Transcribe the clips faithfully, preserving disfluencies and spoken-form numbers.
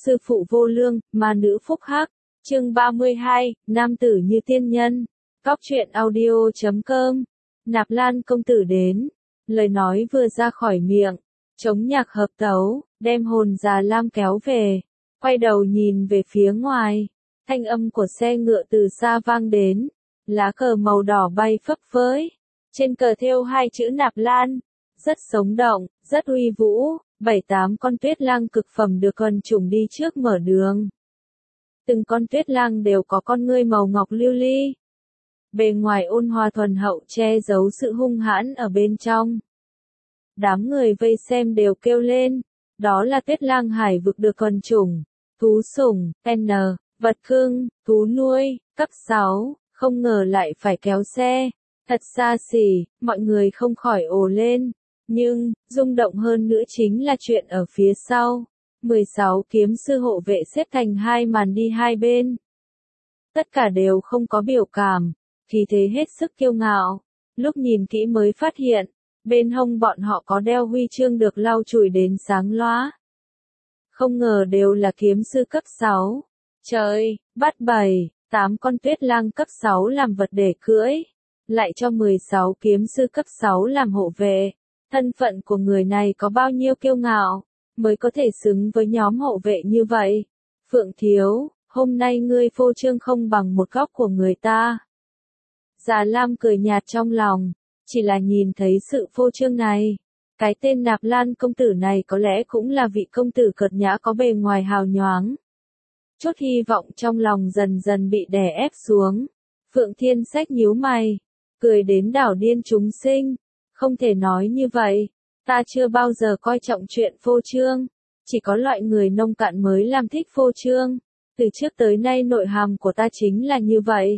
sư phụ vô lương, ma nữ phúc hắc. Chương ba mươi hai, nam tử như tiên nhân. Góc truyện audio chấm com. Nạp Lan công tử đến. Lời nói vừa ra khỏi miệng, trống nhạc hợp tấu, đem hồn Già Lam kéo về. Quay đầu nhìn về phía ngoài, thanh âm của xe ngựa từ xa vang đến. Lá cờ màu đỏ bay phấp phới. Trên cờ thêu hai chữ Nạp Lan. Rất sống động, rất uy vũ. Bảy tám con tuyết lang cực phẩm được quần trùng đi trước mở đường. Từng con tuyết lang đều có con ngươi màu ngọc lưu ly. Bề ngoài ôn hòa thuần hậu che giấu sự hung hãn ở bên trong. Đám người vây xem đều kêu lên, đó là tuyết lang hải vực được quần trùng, thú sủng, N, vật cưng, thú nuôi, cấp sáu, không ngờ lại phải kéo xe, thật xa xỉ, mọi người không khỏi ồ lên. Nhưng, rung động hơn nữa chính là chuyện ở phía sau. mười sáu kiếm sư hộ vệ xếp thành hai màn đi hai bên. Tất cả đều không có biểu cảm, khí thế hết sức kiêu ngạo. Lúc nhìn kỹ mới phát hiện, bên hông bọn họ có đeo huy chương được lau chùi đến sáng loá. Không ngờ đều là kiếm sư cấp sáu. Trời, bắt bảy, tám con tuyết lang cấp sáu làm vật để cưỡi. Lại cho mười sáu kiếm sư cấp sáu làm hộ vệ. Thân phận của người này có bao nhiêu kiêu ngạo, mới có thể xứng với nhóm hộ vệ như vậy. Phượng Thiếu, hôm nay ngươi phô trương không bằng một góc của người ta. Già Lam cười nhạt trong lòng, chỉ là nhìn thấy sự phô trương này. Cái tên Nạp Lan công tử này có lẽ cũng là vị công tử cợt nhã có bề ngoài hào nhoáng. Chút hy vọng trong lòng dần dần bị đè ép xuống. Phượng Thiên Sách nhíu mày, cười đến đảo điên chúng sinh. Không thể nói như vậy, ta chưa bao giờ coi trọng chuyện phô trương, chỉ có loại người nông cạn mới làm thích phô trương, từ trước tới nay nội hàm của ta chính là như vậy.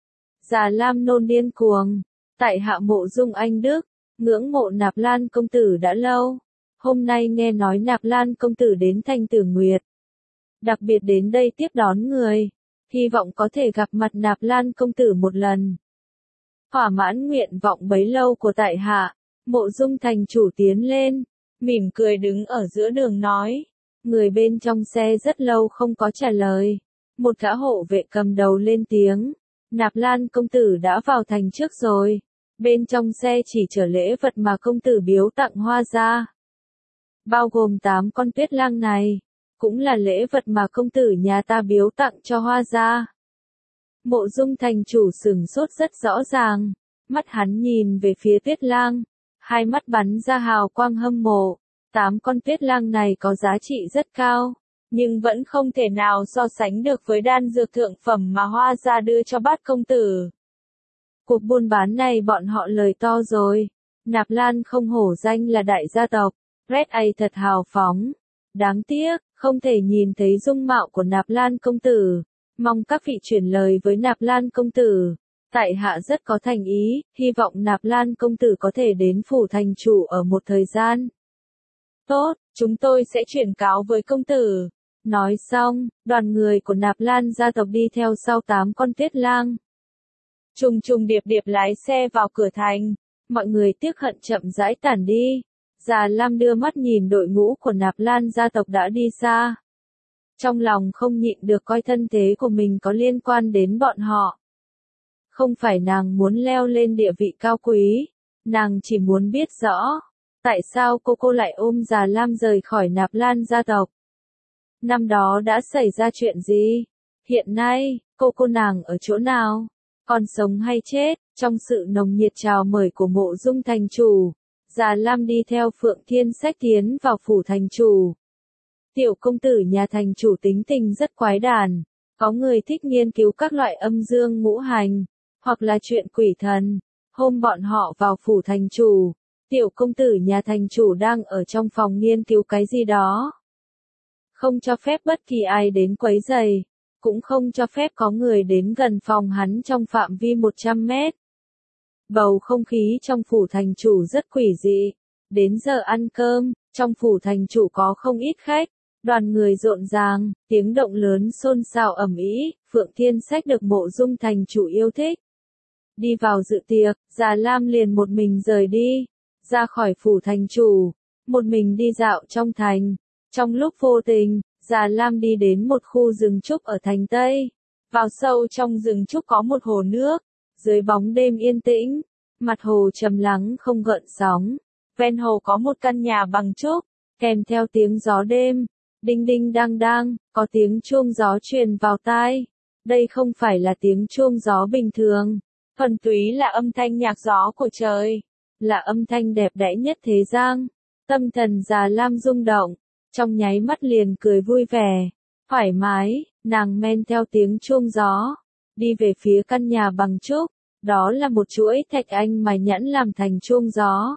Già Lam nôn điên cuồng, tại hạ Mộ Dung Anh Đức, ngưỡng mộ Nạp Lan công tử đã lâu, hôm nay nghe nói Nạp Lan công tử đến Thanh Tử Nguyệt, đặc biệt đến đây tiếp đón người, hy vọng có thể gặp mặt Nạp Lan công tử một lần. Thỏa mãn nguyện vọng bấy lâu của tại hạ, Mộ Dung thành chủ tiến lên, mỉm cười đứng ở giữa đường nói. Người bên trong xe rất lâu không có trả lời. Một gã hộ vệ cầm đầu lên tiếng. Nạp Lan công tử đã vào thành trước rồi. Bên trong xe chỉ chở lễ vật mà công tử biếu tặng Hoa gia. Bao gồm tám con tuyết lang này. Cũng là lễ vật mà công tử nhà ta biếu tặng cho Hoa gia. Mộ Dung thành chủ sửng sốt rất rõ ràng, mắt hắn nhìn về phía tuyết lang, hai mắt bắn ra hào quang hâm mộ, tám con tuyết lang này có giá trị rất cao, nhưng vẫn không thể nào so sánh được với đan dược thượng phẩm mà Hoa gia đưa cho bát công tử. Cuộc buôn bán này bọn họ lời to rồi, Nạp Lan không hổ danh là đại gia tộc, Red A thật hào phóng, đáng tiếc, không thể nhìn thấy dung mạo của Nạp Lan công tử. Mong các vị chuyển lời với Nạp Lan công tử, tại hạ rất có thành ý, hy vọng Nạp Lan công tử có thể đến phủ thành chủ ở một thời gian. Tốt, chúng tôi sẽ chuyển cáo với công tử. Nói xong, đoàn người của Nạp Lan gia tộc đi theo sau tám con tuyết lang. Trùng trùng điệp điệp lái xe vào cửa thành, mọi người tiếc hận chậm rãi tản đi. Già Lam đưa mắt nhìn đội ngũ của Nạp Lan gia tộc đã đi xa. Trong lòng không nhịn được coi thân thế của mình có liên quan đến bọn họ. Không phải nàng muốn leo lên địa vị cao quý, nàng chỉ muốn biết rõ, tại sao cô cô lại ôm Già Lam rời khỏi Nạp Lan gia tộc. Năm đó đã xảy ra chuyện gì? Hiện nay, cô cô nàng ở chỗ nào? Còn sống hay chết? Trong sự nồng nhiệt chào mời của Mộ Dung thành chủ, Già Lam đi theo Phượng Thiên Sách tiến vào phủ thành chủ. Tiểu công tử nhà thành chủ tính tình rất quái đản, có người thích nghiên cứu các loại âm dương ngũ hành, hoặc là chuyện quỷ thần. Hôm bọn họ vào phủ thành chủ, tiểu công tử nhà thành chủ đang ở trong phòng nghiên cứu cái gì đó. Không cho phép bất kỳ ai đến quấy rầy, cũng không cho phép có người đến gần phòng hắn trong phạm vi một trăm mét. Bầu không khí trong phủ thành chủ rất quỷ dị. Đến giờ ăn cơm, trong phủ thành chủ có không ít khách. Đoàn người rộn ràng, tiếng động lớn xôn xao ầm ĩ, Phượng Thiên Sách được Mộ Dung thành chủ yêu thích. Đi vào dự tiệc, Già Lam liền một mình rời đi, ra khỏi phủ thành chủ, một mình đi dạo trong thành. Trong lúc vô tình, Già Lam đi đến một khu rừng trúc ở thành Tây. Vào sâu trong rừng trúc có một hồ nước, dưới bóng đêm yên tĩnh, mặt hồ trầm lắng không gợn sóng. Ven hồ có một căn nhà bằng trúc, kèm theo tiếng gió đêm, đinh đinh đang đang, có tiếng chuông gió truyền vào tai. Đây không phải là tiếng chuông gió bình thường, thuần túy là âm thanh nhạc gió của trời, là âm thanh đẹp đẽ nhất thế gian. Tâm thần Già Lam rung động, trong nháy mắt liền cười vui vẻ, thoải mái, nàng men theo tiếng chuông gió, đi về phía căn nhà bằng trúc, đó là một chuỗi thạch anh mài nhẵn làm thành chuông gió.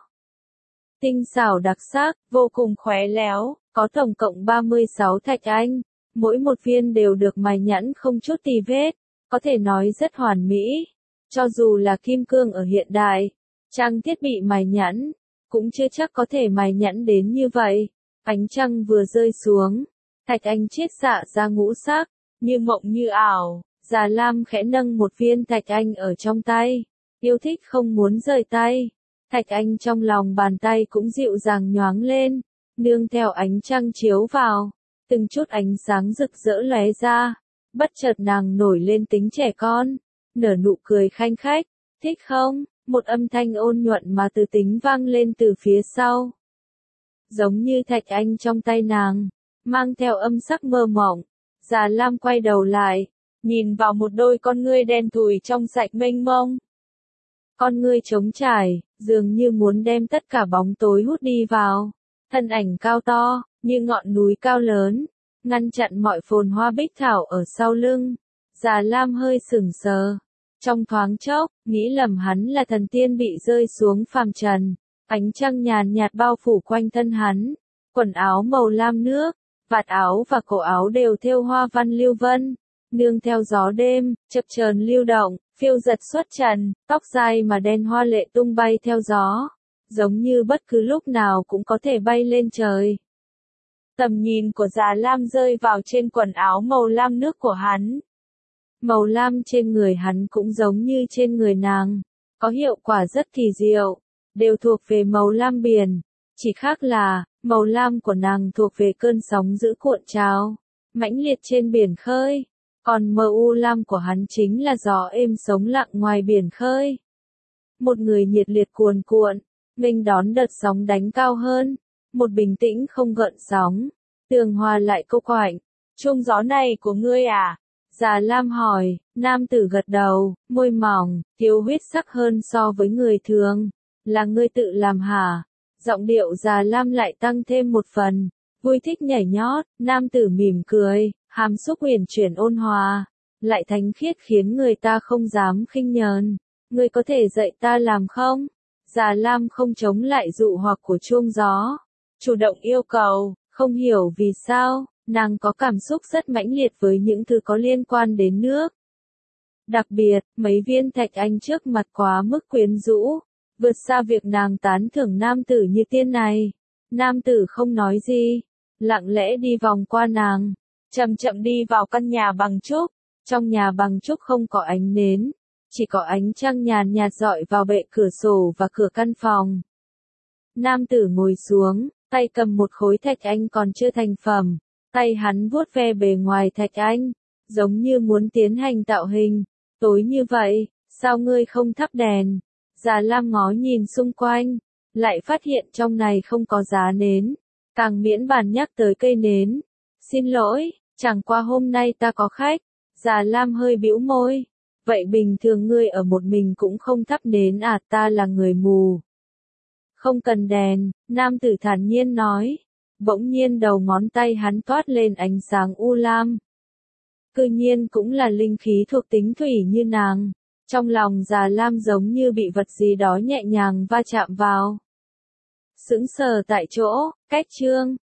Tinh xảo đặc sắc, vô cùng khéo léo, có tổng cộng ba mươi sáu thạch anh, mỗi một viên đều được mài nhẵn không chút tì vết, có thể nói rất hoàn mỹ. Cho dù là kim cương ở hiện đại, trang thiết bị mài nhẵn, cũng chưa chắc có thể mài nhẵn đến như vậy. Ánh trăng vừa rơi xuống, thạch anh chiết xạ ra ngũ sắc, như mộng như ảo. Già Lam khẽ nâng một viên thạch anh ở trong tay, yêu thích không muốn rời tay. Thạch anh trong lòng bàn tay cũng dịu dàng nhoáng lên, nương theo ánh trăng chiếu vào, từng chút ánh sáng rực rỡ lóe ra. Bất chợt nàng nổi lên tính trẻ con, nở nụ cười khanh khách. Thích không? Một âm thanh ôn nhuận mà từ tính vang lên từ phía sau. Giống như thạch anh trong tay nàng, mang theo âm sắc mơ mộng. Già Lam quay đầu lại, nhìn vào một đôi con ngươi đen thùi trong sạch mênh mông. Con ngươi trống trải, dường như muốn đem tất cả bóng tối hút đi vào. Thân ảnh cao to, như ngọn núi cao lớn, ngăn chặn mọi phồn hoa bích thảo ở sau lưng. Già Lam hơi sững sờ. Trong thoáng chốc, nghĩ lầm hắn là thần tiên bị rơi xuống phàm trần. Ánh trăng nhàn nhạt bao phủ quanh thân hắn. Quần áo màu lam nước, vạt áo và cổ áo đều thêu hoa văn lưu vân. Nương theo gió đêm, chập chờn lưu động, phiêu giật xuất trần, tóc dài mà đen hoa lệ tung bay theo gió, giống như bất cứ lúc nào cũng có thể bay lên trời. Tầm nhìn của Già Lam rơi vào trên quần áo màu lam nước của hắn. Màu lam trên người hắn cũng giống như trên người nàng, có hiệu quả rất kỳ diệu, đều thuộc về màu lam biển, chỉ khác là, màu lam của nàng thuộc về cơn sóng dữ cuộn trào, mãnh liệt trên biển khơi. Còn màu u lam của hắn chính là gió êm sống lặng ngoài biển khơi. Một người nhiệt liệt cuồn cuộn, nghênh đón đợt sóng đánh cao hơn. Một bình tĩnh không gợn sóng, tường hòa lại cô quạnh. Chuông gió này của ngươi à? Già Lam hỏi, nam tử gật đầu, môi mỏng, thiếu huyết sắc hơn so với người thường. Là ngươi tự làm hả? Giọng điệu Già Lam lại tăng thêm một phần. Vui thích nhảy nhót, nam tử mỉm cười. Hàm xúc huyền chuyển ôn hòa, lại thánh khiết khiến người ta không dám khinh nhờn. Ngươi có thể dạy ta làm không? Già Lam không chống lại dụ hoặc của chuông gió, chủ động yêu cầu. Không hiểu vì sao, nàng có cảm xúc rất mãnh liệt với những thứ có liên quan đến nước. Đặc biệt, mấy viên thạch anh trước mặt quá mức quyến rũ, vượt xa việc nàng tán thưởng nam tử như tiên này. Nam tử không nói gì, lặng lẽ đi vòng qua nàng. Chậm chậm đi vào căn nhà bằng trúc, trong nhà bằng trúc không có ánh nến, chỉ có ánh trăng nhàn nhạt rọi vào bệ cửa sổ và cửa căn phòng. Nam tử ngồi xuống, tay cầm một khối thạch anh còn chưa thành phẩm, tay hắn vuốt ve bề ngoài thạch anh, giống như muốn tiến hành tạo hình. Tối như vậy, sao ngươi không thắp đèn? Già Lam ngó nhìn xung quanh, lại phát hiện trong này không có giá nến, càng miễn bàn nhắc tới cây nến. Xin lỗi, chẳng qua hôm nay ta có khách. Già Lam hơi bĩu môi. Vậy bình thường ngươi ở một mình cũng không thắp nến à? Ta là người mù. Không cần đèn, nam tử thản nhiên nói. Bỗng nhiên đầu ngón tay hắn toát lên ánh sáng u lam. Cư nhiên cũng là linh khí thuộc tính thủy như nàng. Trong lòng Già Lam giống như bị vật gì đó nhẹ nhàng va chạm vào. Sững sờ tại chỗ, cách chương.